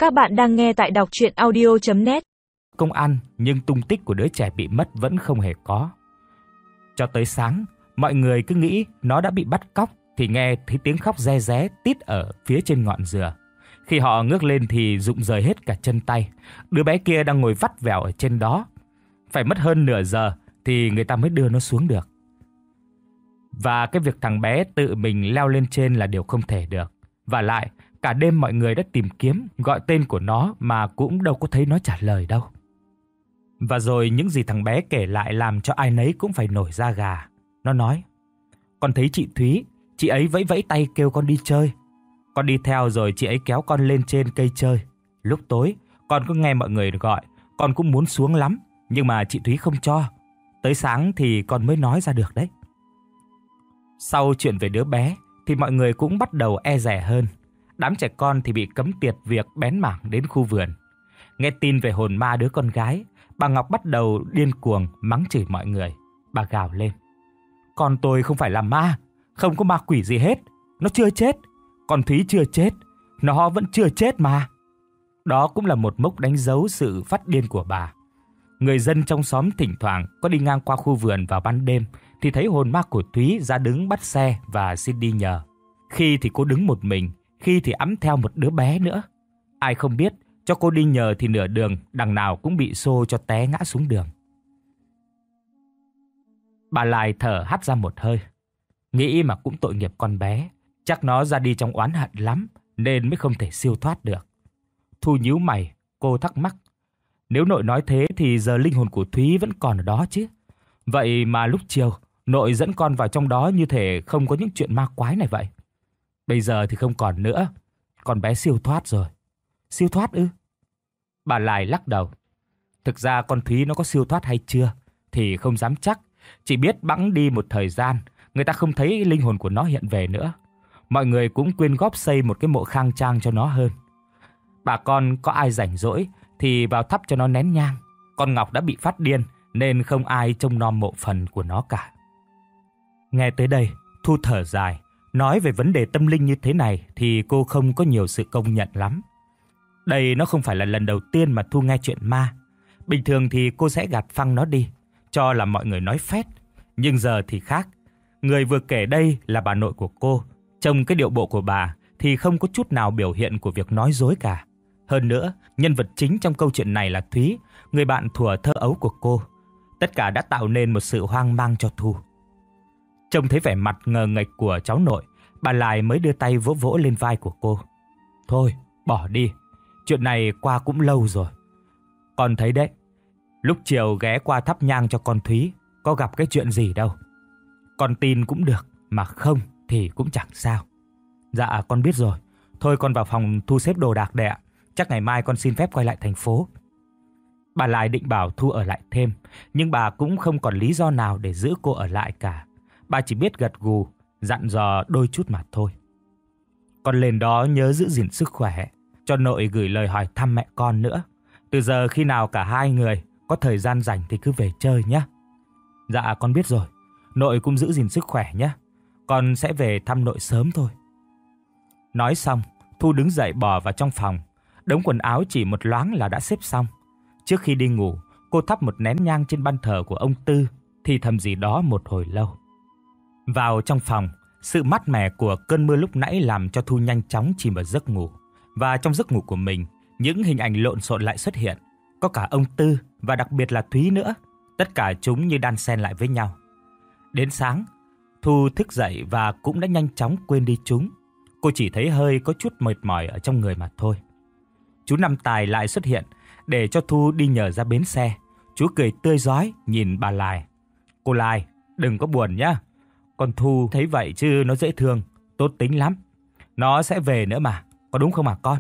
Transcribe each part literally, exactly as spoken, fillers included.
Các bạn đang nghe tại đọc truyện audio chấm net. Công ăn nhưng tung tích của đứa trẻ bị mất vẫn không hề có. Cho tới sáng, mọi người cứ nghĩ nó đã bị bắt cóc thì nghe thấy tiếng khóc re ré tít ở phía trên ngọn dừa. Khi họ ngước lên thì rụng rời hết cả chân tay. Đứa bé kia đang ngồi vắt vẻo ở trên đó. Phải mất hơn nửa giờ thì người ta mới đưa nó xuống được. Và cái việc thằng bé tự mình leo lên trên là điều không thể được. Và lại, cả đêm mọi người đã tìm kiếm, gọi tên của nó mà cũng đâu có thấy nó trả lời đâu. Và rồi những gì thằng bé kể lại làm cho ai nấy cũng phải nổi da gà. Nó nói: "Con thấy chị Thúy, chị ấy vẫy vẫy tay kêu con đi chơi. Con đi theo rồi chị ấy kéo con lên trên cây chơi. Lúc tối, con có nghe mọi người gọi, con cũng muốn xuống lắm, nhưng mà chị Thúy không cho. Tới sáng thì con mới nói ra được đấy." Sau chuyện về đứa bé thì mọi người cũng bắt đầu e dè hơn. Đám trẻ con thì bị cấm tiệt việc bén mảng đến khu vườn. Nghe tin về hồn ma đứa con gái, bà Ngọc bắt đầu điên cuồng mắng chửi mọi người. Bà gào lên: "Con tôi không phải là ma, không có ma quỷ gì hết. Nó chưa chết, con Thúy chưa chết, nó vẫn chưa chết mà." Đó cũng là một mốc đánh dấu sự phát điên của bà. Người dân trong xóm thỉnh thoảng có đi ngang qua khu vườn vào ban đêm thì thấy hồn ma của Thúy ra đứng bắt xe và xin đi nhờ. Khi thì cô đứng một mình, khi thì ẵm theo một đứa bé nữa. Ai không biết, cho cô đi nhờ thì nửa đường đằng nào cũng bị xô cho té ngã xuống đường. Bà Lai thở hắt ra một hơi. Nghĩ mà cũng tội nghiệp con bé, chắc nó ra đi trong oán hận lắm nên mới không thể siêu thoát được. Thu nhíu mày, cô thắc mắc: nếu nội nói thế thì giờ linh hồn của Thúy vẫn còn ở đó chứ? Vậy mà lúc chiều nội dẫn con vào trong đó như thể không có những chuyện ma quái này vậy. Bây giờ thì không còn nữa, con bé siêu thoát rồi. Siêu thoát ư? Bà Lai lắc đầu. Thực ra con Thúy nó có siêu thoát hay chưa thì không dám chắc, chỉ biết bẵng đi một thời gian, người ta không thấy linh hồn của nó hiện về nữa. Mọi người cũng quyên góp xây một cái mộ khang trang cho nó hơn. Bà con có ai rảnh rỗi thì vào thắp cho nó nén nhang. Con Ngọc đã bị phát điên nên không ai trông nom mộ phần của nó cả. Nghe tới đây, Thu thở dài. Nói về vấn đề tâm linh như thế này thì cô không có nhiều sự công nhận lắm. Đây nó không phải là lần đầu tiên mà Thu nghe chuyện ma. Bình thường thì cô sẽ gạt phăng nó đi, cho là mọi người nói phét. Nhưng giờ thì khác. Người vừa kể đây là bà nội của cô. Trong cái điệu bộ của bà thì không có chút nào biểu hiện của việc nói dối cả. Hơn nữa, nhân vật chính trong câu chuyện này là Thúy, người bạn thuở thơ ấu của cô. Tất cả đã tạo nên một sự hoang mang cho Thu. Trông thấy vẻ mặt ngờ nghệch của cháu nội, bà Lai mới đưa tay vỗ vỗ lên vai của cô. Thôi, bỏ đi. Chuyện này qua cũng lâu rồi. Con thấy đấy, lúc chiều ghé qua thắp nhang cho con Thúy, có gặp cái chuyện gì đâu. Con tin cũng được, mà không thì cũng chẳng sao. Dạ, con biết rồi. Thôi con vào phòng thu xếp đồ đạc đây ạ. Chắc ngày mai con xin phép quay lại thành phố. Bà Lai định bảo Thu ở lại thêm, nhưng bà cũng không còn lý do nào để giữ cô ở lại cả. Bà chỉ biết gật gù, dặn dò đôi chút mà thôi. Con lên đó nhớ giữ gìn sức khỏe, cho nội gửi lời hỏi thăm mẹ con nữa. Từ giờ khi nào cả hai người có thời gian rảnh thì cứ về chơi nhé. Dạ con biết rồi. Nội cũng giữ gìn sức khỏe nhé. Con sẽ về thăm nội sớm thôi. Nói xong, Thu đứng dậy bò vào trong phòng. Đống quần áo chỉ một loáng là đã xếp xong. Trước khi đi ngủ, cô thắp một nén nhang trên ban thờ của ông Tư, thì thầm gì đó một hồi lâu. Vào trong phòng, sự mát mẻ của cơn mưa lúc nãy làm cho Thu nhanh chóng chìm vào giấc ngủ. Và trong giấc ngủ của mình, những hình ảnh lộn xộn lại xuất hiện. Có cả ông Tư và đặc biệt là Thúy nữa. Tất cả chúng như đan xen lại với nhau. Đến sáng, Thu thức dậy và cũng đã nhanh chóng quên đi chúng. Cô chỉ thấy hơi có chút mệt mỏi ở trong người mà thôi. Chú Năm Tài lại xuất hiện để cho Thu đi nhờ ra bến xe. Chú cười tươi rói nhìn bà Lai. Cô Lai, đừng có buồn nhá. Con Thu thấy vậy chứ nó dễ thương, tốt tính lắm. Nó sẽ về nữa mà, có đúng không hả con?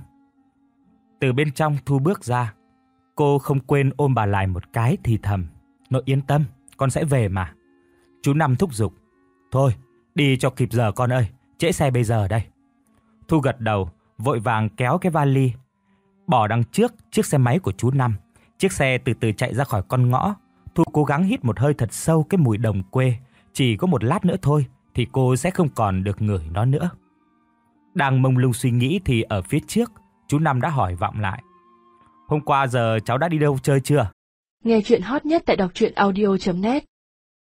Từ bên trong Thu bước ra. Cô không quên ôm bà Lai một cái thì thầm. Nội yên tâm, con sẽ về mà. Chú Năm thúc giục. Thôi, đi cho kịp giờ con ơi, trễ xe bây giờ đây. Thu gật đầu, vội vàng kéo cái vali bỏ đằng trước chiếc xe máy của chú Năm. Chiếc xe từ từ chạy ra khỏi con ngõ. Thu cố gắng hít một hơi thật sâu cái mùi đồng quê. Chỉ có một lát nữa thôi thì cô sẽ không còn được ngửi nó nữa. Đang mông lung suy nghĩ thì ở phía trước, chú Năm đã hỏi vọng lại. Hôm qua giờ cháu đã đi đâu chơi chưa? Nghe chuyện hot nhất tại đọc truyện audio chấm net.